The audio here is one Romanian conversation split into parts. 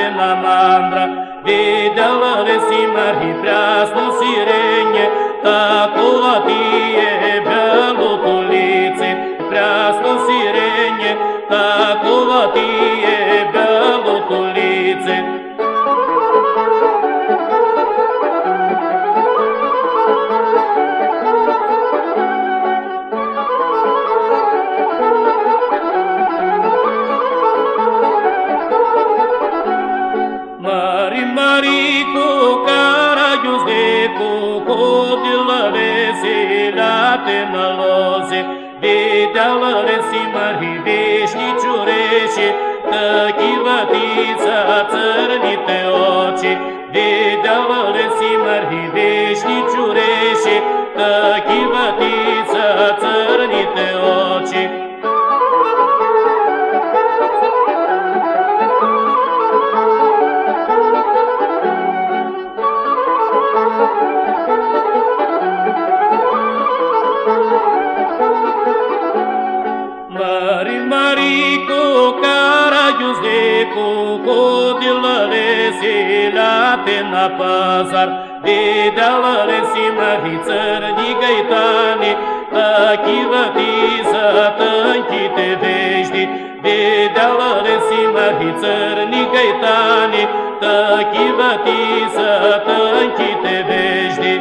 na mandra, videla resimari preasnu sirenje, tako vatije belotulici, preasnu sirenje, tako vatije belotulici. Marico, Carajuzdeco, Codila Vesilate na loze, Videla Vesimari Veshni Čureši, Taki vatița țărnite oči, Videla Vesimari Veshni Čureši, Taki vatița țărnite oči. Marico, Carajuzdeco, Codila Vesilate na pazar, Videla Vesimari țărni gaitani, Taki vatița tânchite vești, Videla Vesimari țărni gaitani, Taki vatița tânchite vești.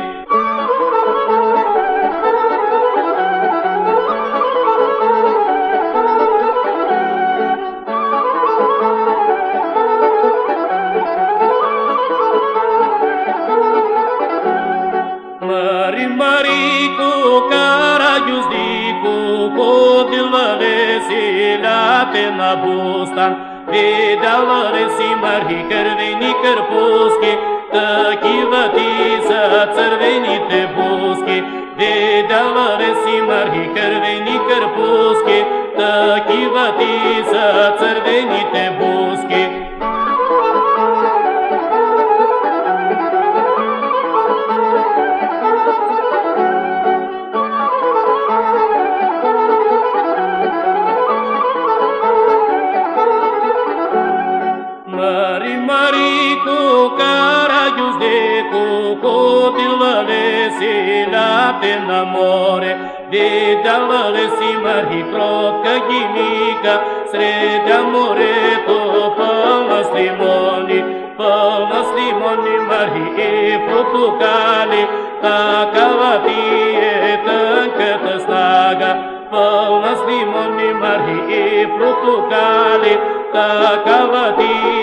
Marico, Carajuzdeco, Codila Vesilate na bustan, Videla Vesimari Cărveni Cărpuschi, Taki vatița țărvenite buschi, Videla Vesimari Cărveni Cărpuschi, Taki vatița țărvenite buschi. Marico, Carajuzdeco, Codila Vesilate na more, Videla Vesimari Crotka Ghimica, Sredea Moreto, Pălna Slimoni, Mari e Portugali, Taka vatie tâncătă snaga, Pălna Slimoni, Mari e Portugali, Taka vatie